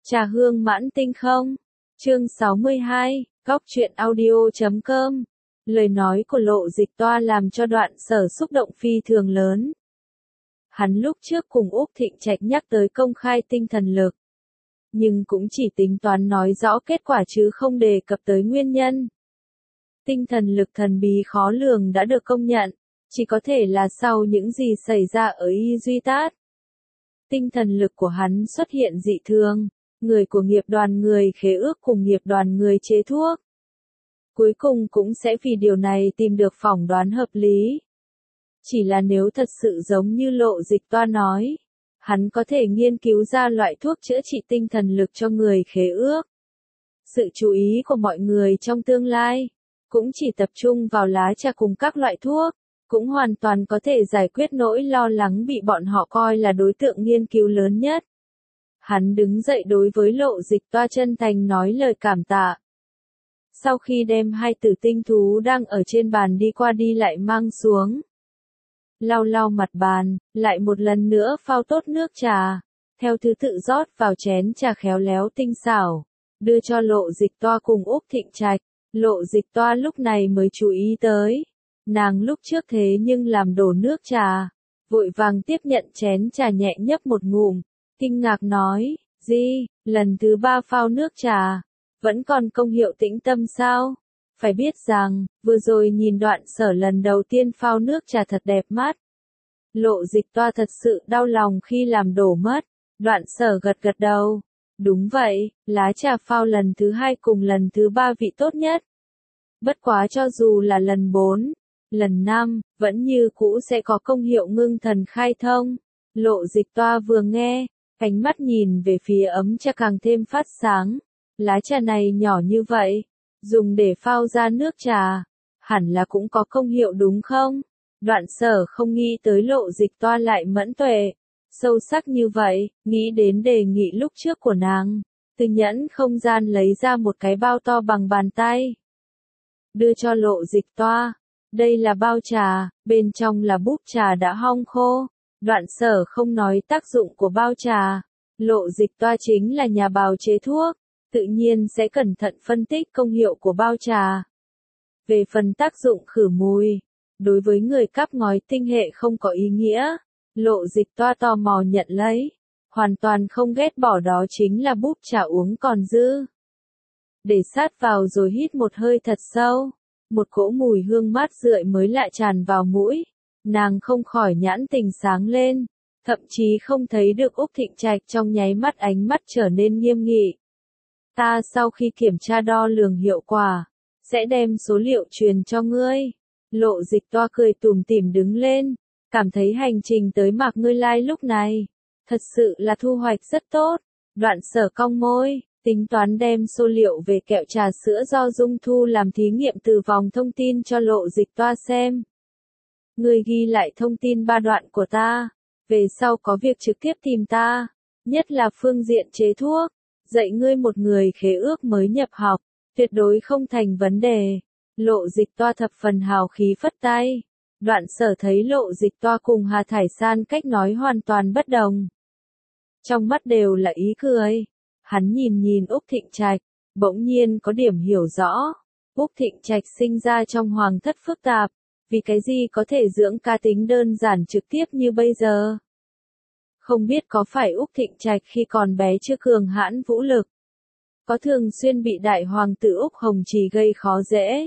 Trà hương mãn tinh không? Chương 62, Góc truyện audio.com. Lời nói của Lộ Dịch Toa làm cho Đoạn Sở xúc động phi thường lớn. Hắn lúc trước cùng Úc Thịnh Trạch nhắc tới công khai tinh thần lực, nhưng cũng chỉ tính toán nói rõ kết quả chứ không đề cập tới nguyên nhân. Tinh thần lực thần bí khó lường đã được công nhận, chỉ có thể là sau những gì xảy ra ở Y Duy Tát. Tinh thần lực của hắn xuất hiện dị thường, người của nghiệp đoàn người khế ước cùng nghiệp đoàn người chế thuốc. Cuối cùng cũng sẽ vì điều này tìm được phỏng đoán hợp lý. Chỉ là nếu thật sự giống như Lộ Dịch Toa nói, hắn có thể nghiên cứu ra loại thuốc chữa trị tinh thần lực cho người khế ước. Sự chú ý của mọi người trong tương lai cũng chỉ tập trung vào lá trà cùng các loại thuốc, cũng hoàn toàn có thể giải quyết nỗi lo lắng bị bọn họ coi là đối tượng nghiên cứu lớn nhất. Hắn đứng dậy đối với Lộ Dịch Toa chân thành nói lời cảm tạ. Sau khi đem hai tử tinh thú đang ở trên bàn đi qua đi lại mang xuống, lau lau mặt bàn, lại một lần nữa phao tốt nước trà, theo thứ tự rót vào chén trà khéo léo tinh xảo, đưa cho Lộ Dịch Toa cùng Úc Thịnh Trạch. Lộ Dịch Toa lúc này mới chú ý tới, nàng lúc trước thế nhưng làm đổ nước trà, vội vàng tiếp nhận chén trà nhẹ nhấp một ngụm, kinh ngạc nói, "Gì, lần thứ 3 phao nước trà, vẫn còn công hiệu tĩnh tâm sao? Phải biết rằng, vừa rồi nhìn Đoạn Sở lần đầu tiên phao nước trà thật đẹp mắt." Lộ Dịch Toa thật sự đau lòng khi làm đổ mất. Đoạn Sở gật gật đầu. Đúng vậy, lá trà phao lần thứ 2 cùng lần thứ 3 vị tốt nhất. Bất quá cho dù là lần 4, lần 5, vẫn như cũ sẽ có công hiệu ngưng thần khai thông. Lộ Dịch Toa vừa nghe, ánh mắt nhìn về phía ấm trà càng thêm phát sáng. Lá trà này nhỏ như vậy, dùng để phao ra nước trà, hẳn là cũng có công hiệu đúng không? Đoạn Sở không nghĩ tới Lộ Dịch Toa lại mẫn tuệ, sâu sắc như vậy, nghĩ đến đề nghị lúc trước của nàng, từ nhẫn không gian lấy ra một cái bao to bằng bàn tay, đưa cho Lộ Dịch Toa. Đây là bao trà, bên trong là búp trà đã hong khô. Đoạn Sở không nói tác dụng của bao trà. Lộ Dịch Toa chính là nhà bào chế thuốc, tự nhiên sẽ cẩn thận phân tích công hiệu của bao trà. Về phần tác dụng khử mùi, đối với người cắp ngói tinh hệ không có ý nghĩa. Lộ Dịch Toa tò mò nhận lấy, hoàn toàn không ghét bỏ, đó chính là búp trà uống còn dư. Để sát vào rồi hít một hơi thật sâu, một cỗ mùi hương mát rượi mới lạ tràn vào mũi, nàng không khỏi nhãn tình sáng lên, thậm chí không thấy được Úc Thịnh Trạch trong nháy mắt ánh mắt trở nên nghiêm nghị. Ta sau khi kiểm tra đo lường hiệu quả, sẽ đem số liệu truyền cho ngươi. Lộ Dịch Toa cười tủm tỉm đứng lên, cảm thấy hành trình tới Mạc Ngươi Lai lúc này, thật sự là thu hoạch rất tốt. Đoạn Sở cong môi, tính toán đem số liệu về kẹo trà sữa do Dung Thu làm thí nghiệm từ vòng thông tin cho Lộ Dịch Toa xem. Ngươi ghi lại thông tin 3 đoạn của ta, về sau có việc trực tiếp tìm ta, nhất là phương diện chế thuốc, dạy ngươi một người khế ước mới nhập học, tuyệt đối không thành vấn đề. Lộ Dịch Toa thập phần hào khí phất tay. Đoạn Sở thấy Lộ Dịch Toa cùng Hà Thải San cách nói hoàn toàn bất đồng, trong mắt đều là ý cười. Hắn nhìn nhìn Úc Thịnh Trạch, bỗng nhiên có điểm hiểu rõ. Úc Thịnh Trạch sinh ra trong hoàng thất phức tạp, vì cái gì có thể dưỡng cá tính đơn giản trực tiếp như bây giờ? Không biết có phải Úc Thịnh Trạch khi còn bé chưa cường hãn vũ lực, có thường xuyên bị đại hoàng tử Úc Hồng Trì gây khó dễ?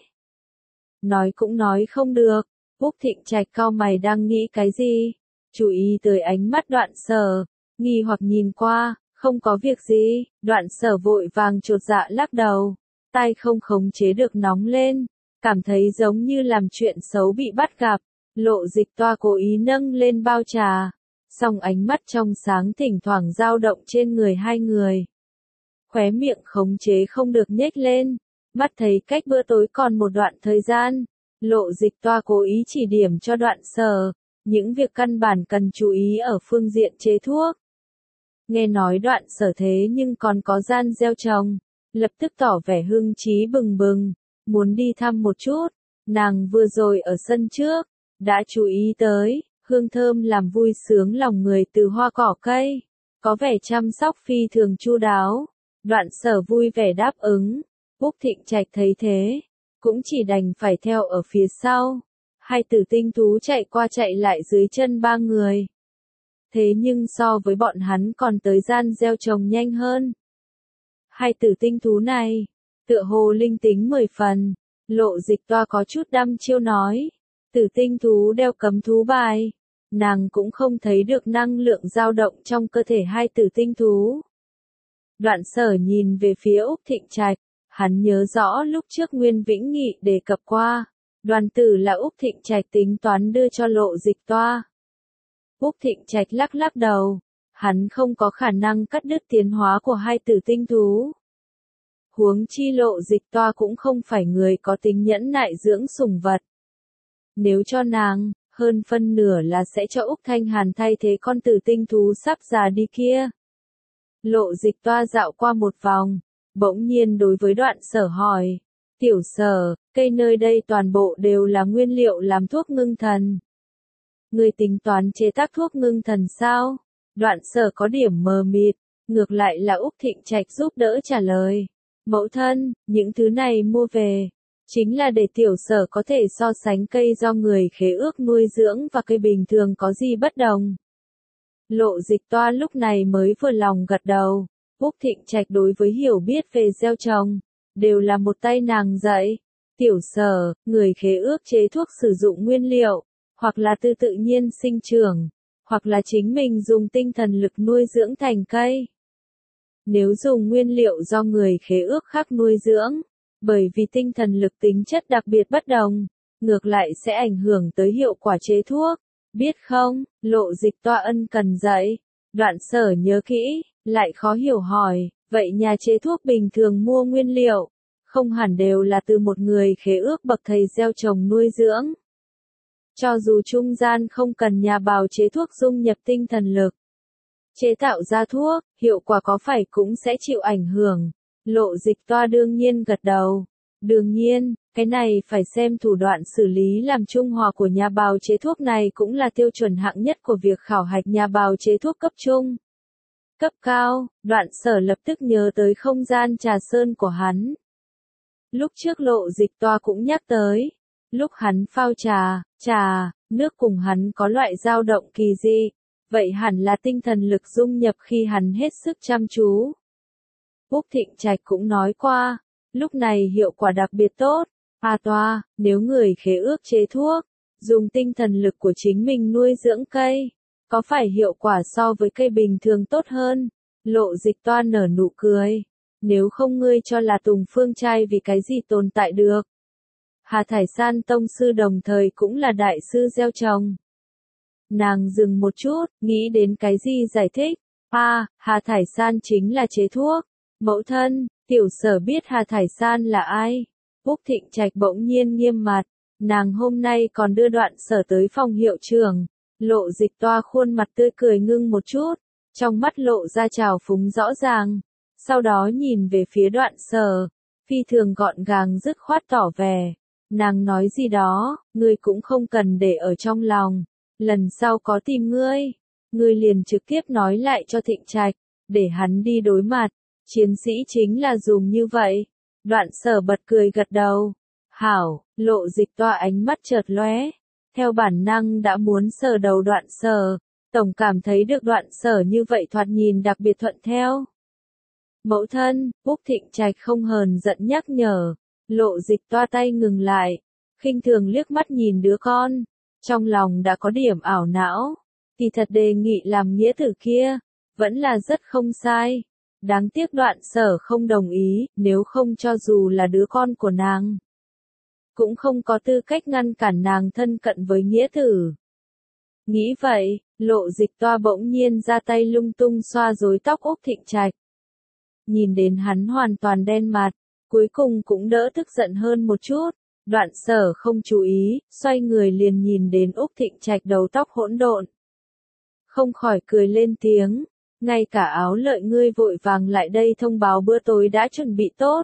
Nói cũng nói không được. Úc Thịnh Trạch cau mày đang nghĩ cái gì? Chú ý tới ánh mắt Đoạn Sở, nghi hoặc nhìn qua, không có việc gì. Đoạn Sở vội vàng chột dạ lắc đầu, tay không khống chế được nóng lên, cảm thấy giống như làm chuyện xấu bị bắt gặp. Lộ Dịch Toa cố ý nâng lên bao trà, song ánh mắt trong sáng thỉnh thoảng dao động trên người hai người. Khóe miệng khống chế không được nhếch lên, mắt thấy cách bữa tối còn một đoạn thời gian. Lộ Dịch Toa cố ý chỉ điểm cho Đoạn Sở những việc căn bản cần chú ý ở phương diện chế thuốc. Nghe nói Đoạn Sở thế nhưng còn có gian gieo trồng, lập tức tỏ vẻ hưng trí bừng bừng, muốn đi thăm một chút. Nàng vừa rồi ở sân trước, đã chú ý tới, hương thơm làm vui sướng lòng người từ hoa cỏ cây. có vẻ chăm sóc phi thường chu đáo. Đoạn Sở vui vẻ đáp ứng. Úc Thịnh Trạch thấy thế, cũng chỉ đành phải theo ở phía sau. Hai tử tinh thú chạy qua chạy lại dưới chân ba người. Thế nhưng so với bọn hắn còn tới gian gieo trồng nhanh hơn. Hai tử tinh thú này, tựa hồ linh tính 10 phần. Lộ Dịch Toa có chút đăm chiêu nói. Tử tinh thú đeo cấm thú bài. Nàng cũng không thấy được năng lượng dao động trong cơ thể hai tử tinh thú. Đoạn Sở nhìn về phía Úc Thịnh Trạch. Hắn nhớ rõ lúc trước Nguyên Vĩnh Nghị đề cập qua. Đoàn tử là Úc Thịnh Trạch tính toán đưa cho Lộ Dịch Toa. Úc Thịnh Trạch lắc lắc đầu. Hắn không có khả năng cắt đứt tiến hóa của hai tử tinh thú. Huống chi Lộ Dịch Toa cũng không phải người có tính nhẫn nại dưỡng sủng vật. Nếu cho nàng, hơn phân nửa là sẽ cho Úc Thanh Hàn thay thế con tử tinh thú sắp già đi kia. Lộ Dịch Toa dạo qua một vòng, bỗng nhiên đối với Đoạn Sở hỏi. Tiểu Sở, cây nơi đây toàn bộ đều là nguyên liệu làm thuốc ngưng thần. Người tính toán chế tác thuốc ngưng thần sao? Đoạn Sở có điểm mờ mịt, ngược lại là Úc Thịnh Trạch giúp đỡ trả lời. Mẫu thân, những thứ này mua về, chính là để Tiểu Sở có thể so sánh cây do người khế ước nuôi dưỡng và cây bình thường có gì bất đồng. Lộ Dịch Toa lúc này mới vừa lòng gật đầu. Úc Thịnh Trạch đối với hiểu biết về gieo trồng, đều là một tay nàng dạy. Tiểu Sở, người khế ước chế thuốc sử dụng nguyên liệu, hoặc là từ tự nhiên sinh trưởng, hoặc là chính mình dùng tinh thần lực nuôi dưỡng thành cây. Nếu dùng nguyên liệu do người khế ước khác nuôi dưỡng, bởi vì tinh thần lực tính chất đặc biệt bất đồng, ngược lại sẽ ảnh hưởng tới hiệu quả chế thuốc. Biết không? Lộ Dịch Toa ân cần dạy. Đoạn Sở nhớ kỹ, lại khó hiểu hỏi, vậy nhà chế thuốc bình thường mua nguyên liệu, không hẳn đều là từ một người khế ước bậc thầy gieo trồng nuôi dưỡng. Cho dù trung gian không cần nhà bào chế thuốc dung nhập tinh thần lực, chế tạo ra thuốc, hiệu quả có phải cũng sẽ chịu ảnh hưởng. Lộ Dịch Toa đương nhiên gật đầu. Đương nhiên, cái này phải xem thủ đoạn xử lý làm trung hòa của nhà bào chế thuốc này cũng là tiêu chuẩn hạng nhất của việc khảo hạch nhà bào chế thuốc cấp trung. Cấp cao, Đoạn Sở lập tức nhớ tới không gian trà sơn của hắn. Lúc trước Lộ Dịch Toa cũng nhắc tới, lúc hắn phao trà, nước cùng hắn có loại dao động kỳ dị, vậy hẳn là tinh thần lực dung nhập khi hắn hết sức chăm chú. Úc Thịnh Trạch cũng nói qua, lúc này hiệu quả đặc biệt tốt. Toa, nếu người khế ước chế thuốc, dùng tinh thần lực của chính mình nuôi dưỡng cây, có phải hiệu quả so với cây bình thường tốt hơn? Lộ Dịch Toa nở nụ cười. Nếu không ngươi cho là Tùng Phương trai vì cái gì tồn tại được? Hà Thải San tông sư đồng thời cũng là đại sư gieo trồng. Nàng dừng một chút, nghĩ đến cái gì giải thích. Hà Thải San chính là chế thuốc. Mẫu thân, Tiểu Sở biết Hà Thải San là ai? Úc Thịnh Trạch bỗng nhiên nghiêm mặt. Nàng hôm nay còn đưa Đoạn Sở tới phòng hiệu trưởng. Lộ Dịch Toa khuôn mặt tươi cười ngưng một chút, trong mắt lộ ra trào phúng rõ ràng. Sau đó nhìn về phía Đoạn Sở, phi thường gọn gàng dứt khoát tỏ vẻ. Nàng nói gì đó, ngươi cũng không cần để ở trong lòng. Lần sau có tìm ngươi liền trực tiếp nói lại cho Thịnh Trạch, để hắn đi đối mặt. Chiến sĩ chính là dùng như vậy. Đoạn Sở bật cười gật đầu. Hảo, Lộ Dịch Toa ánh mắt chợt lóe, theo bản năng đã muốn sờ đầu Đoạn Sở. Tổng cảm thấy được Đoạn Sở như vậy thoạt nhìn đặc biệt thuận theo. Mẫu thân, Úc Thịnh Trạch không hờn giận nhắc nhở. Lộ Dịch Toa tay ngừng lại, khinh thường liếc mắt nhìn đứa con, trong lòng đã có điểm ảo não. Kỳ thật đề nghị làm nghĩa tử kia, vẫn là rất không sai. Đáng tiếc Đoạn Sở không đồng ý, nếu không cho dù là đứa con của nàng, cũng không có tư cách ngăn cản nàng thân cận với nghĩa tử. Nghĩ vậy, Lộ Dịch Toa bỗng nhiên ra tay lung tung xoa rối tóc Úc Thịnh Trạch. Nhìn đến hắn hoàn toàn đen mặt, cuối cùng cũng đỡ tức giận hơn một chút. Đoạn Sở không chú ý, xoay người liền nhìn đến Úc Thịnh Trạch đầu tóc hỗn độn. Không khỏi cười lên tiếng, ngay cả Áo Lợi ngươi vội vàng lại đây thông báo bữa tối đã chuẩn bị tốt.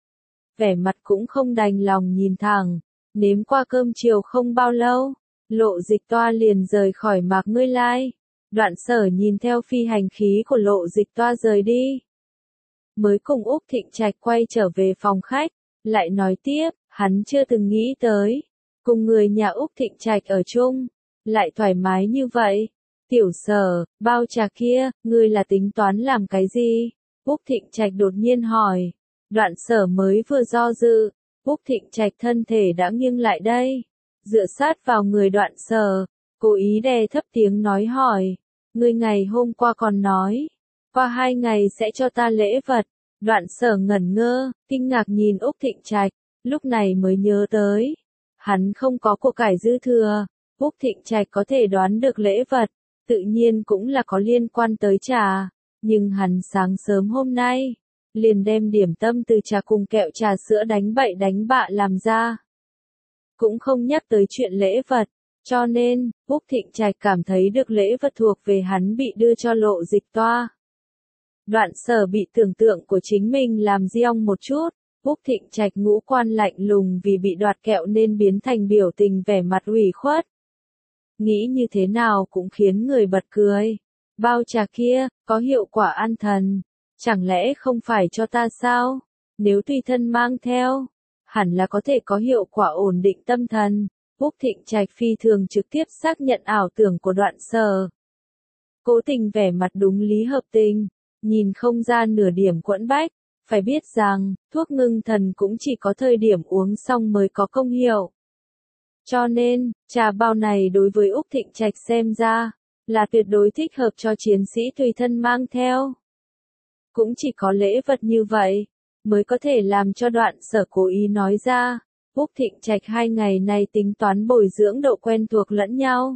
Vẻ mặt cũng không đành lòng nhìn thẳng, nếm qua cơm chiều không bao lâu, Lộ Dịch Toa liền rời khỏi Mạc Ngươi Lai. Đoạn Sở nhìn theo phi hành khí của Lộ Dịch Toa rời đi. Mới cùng Úc Thịnh Trạch quay trở về phòng khách, lại nói tiếp, hắn chưa từng nghĩ tới, cùng người nhà Úc Thịnh Trạch ở chung, lại thoải mái như vậy. Tiểu Sở, bao trà kia, ngươi là tính toán làm cái gì? Úc Thịnh Trạch đột nhiên hỏi. Đoạn Sở mới vừa do dự, Úc Thịnh Trạch thân thể đã nghiêng lại đây, dựa sát vào người Đoạn Sở, cố ý đè thấp tiếng nói hỏi, ngươi ngày hôm qua còn nói, qua 2 ngày sẽ cho ta lễ vật. Đoạn Sở ngẩn ngơ, kinh ngạc nhìn Úc Thịnh Trạch, lúc này mới nhớ tới, hắn không có của cải dư thừa. Úc Thịnh Trạch có thể đoán được lễ vật, tự nhiên cũng là có liên quan tới trà, nhưng hắn sáng sớm hôm nay, liền đem điểm tâm từ trà cùng kẹo trà sữa đánh bậy đánh bạ làm ra. Cũng không nhắc tới chuyện lễ vật, cho nên, Úc Thịnh Trạch cảm thấy được lễ vật thuộc về hắn bị đưa cho Lộ Dịch Toa. Đoạn Sở bị tưởng tượng của chính mình làm giong một chút, Úc Thịnh Trạch ngũ quan lạnh lùng vì bị đoạt kẹo nên biến thành biểu tình vẻ mặt ủy khuất. Nghĩ như thế nào cũng khiến người bật cười. Bao trà kia, có hiệu quả an thần, chẳng lẽ không phải cho ta sao? Nếu tùy thân mang theo, hẳn là có thể có hiệu quả ổn định tâm thần. Úc Thịnh Trạch phi thường trực tiếp xác nhận ảo tưởng của Đoạn Sở. Cố tình vẻ mặt đúng lý hợp tình, nhìn không ra nửa điểm quẫn bách, phải biết rằng, thuốc ngưng thần cũng chỉ có thời điểm uống xong mới có công hiệu. Cho nên, trà bao này đối với Úc Thịnh Trạch xem ra, là tuyệt đối thích hợp cho chiến sĩ tùy thân mang theo. Cũng chỉ có lễ vật như vậy, mới có thể làm cho Đoạn Sở cố ý nói ra, Úc Thịnh Trạch 2 ngày này tính toán bồi dưỡng độ quen thuộc lẫn nhau.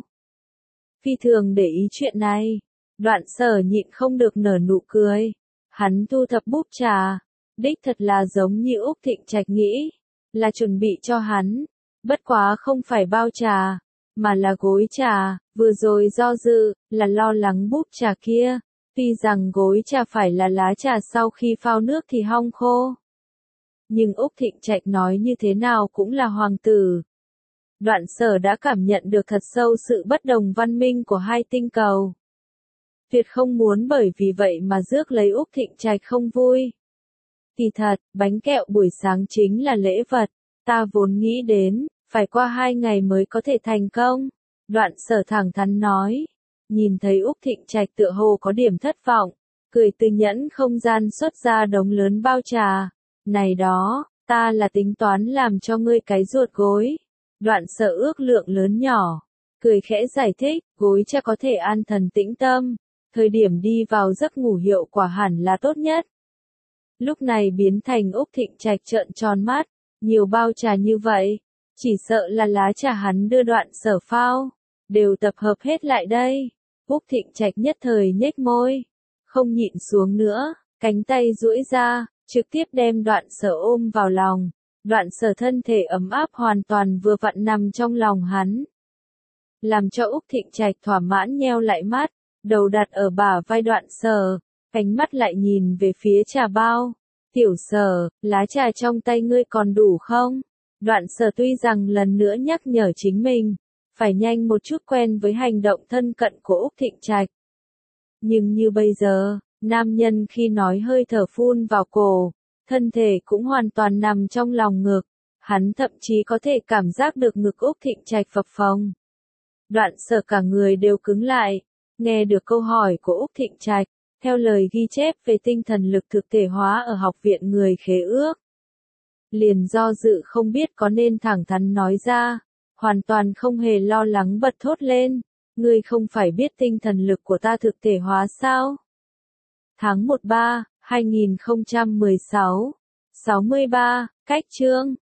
Phi thường để ý chuyện này, Đoạn Sở nhịn không được nở nụ cười. Hắn thu thập búp trà, đích thật là giống như Úc Thịnh Trạch nghĩ, là chuẩn bị cho hắn, bất quá không phải bao trà, mà là gối trà. Vừa rồi do dự, là lo lắng búp trà kia, tuy rằng gối trà phải là lá trà sau khi phao nước thì hong khô. Nhưng Úc Thịnh Trạch nói như thế nào cũng là hoàng tử. Đoạn Sở đã cảm nhận được thật sâu sự bất đồng văn minh của hai tinh cầu. Tuyệt không muốn bởi vì vậy mà rước lấy Úc Thịnh Trạch không vui. Kỳ thật, bánh kẹo buổi sáng chính là lễ vật, ta vốn nghĩ đến, phải qua 2 ngày mới có thể thành công. Đoạn Sở thẳng thắn nói, nhìn thấy Úc Thịnh Trạch tựa hồ có điểm thất vọng, cười từ nhẫn không gian xuất ra đống lớn bao trà. Này đó, ta là tính toán làm cho ngươi cái ruột gối. Đoạn Sở ước lượng lớn nhỏ, cười khẽ giải thích, gối trà có thể an thần tĩnh tâm, thời điểm đi vào giấc ngủ hiệu quả hẳn là tốt nhất. Lúc này biến thành Úc Thịnh Trạch trợn tròn mắt, nhiều bao trà như vậy, chỉ sợ là lá trà hắn đưa Đoạn Sở phao, đều tập hợp hết lại đây. Úc Thịnh Trạch nhất thời nhếch môi, không nhịn xuống nữa, cánh tay duỗi ra, trực tiếp đem Đoạn Sở ôm vào lòng. Đoạn Sở thân thể ấm áp hoàn toàn vừa vặn nằm trong lòng hắn, làm cho Úc Thịnh Trạch thỏa mãn nheo lại mắt, đầu đặt ở bả vai Đoạn Sở, ánh mắt lại nhìn về phía trà bao. Tiểu Sở, lá trà trong tay ngươi còn đủ không? Đoạn Sở tuy rằng lần nữa nhắc nhở chính mình, phải nhanh một chút quen với hành động thân cận của Úc Thịnh Trạch. Nhưng như bây giờ, nam nhân khi nói hơi thở phun vào cổ, thân thể cũng hoàn toàn nằm trong lòng ngực, hắn thậm chí có thể cảm giác được ngực Úc Thịnh Trạch phập phồng. Đoạn Sở cả người đều cứng lại, nghe được câu hỏi của Úc Thịnh Trạch, theo lời ghi chép về tinh thần lực thực thể hóa ở học viện người khế ước. Liền do dự không biết có nên thẳng thắn nói ra, hoàn toàn không hề lo lắng bật thốt lên, ngươi không phải biết tinh thần lực của ta thực thể hóa sao? Tháng 13, 2016, 63, cách chương.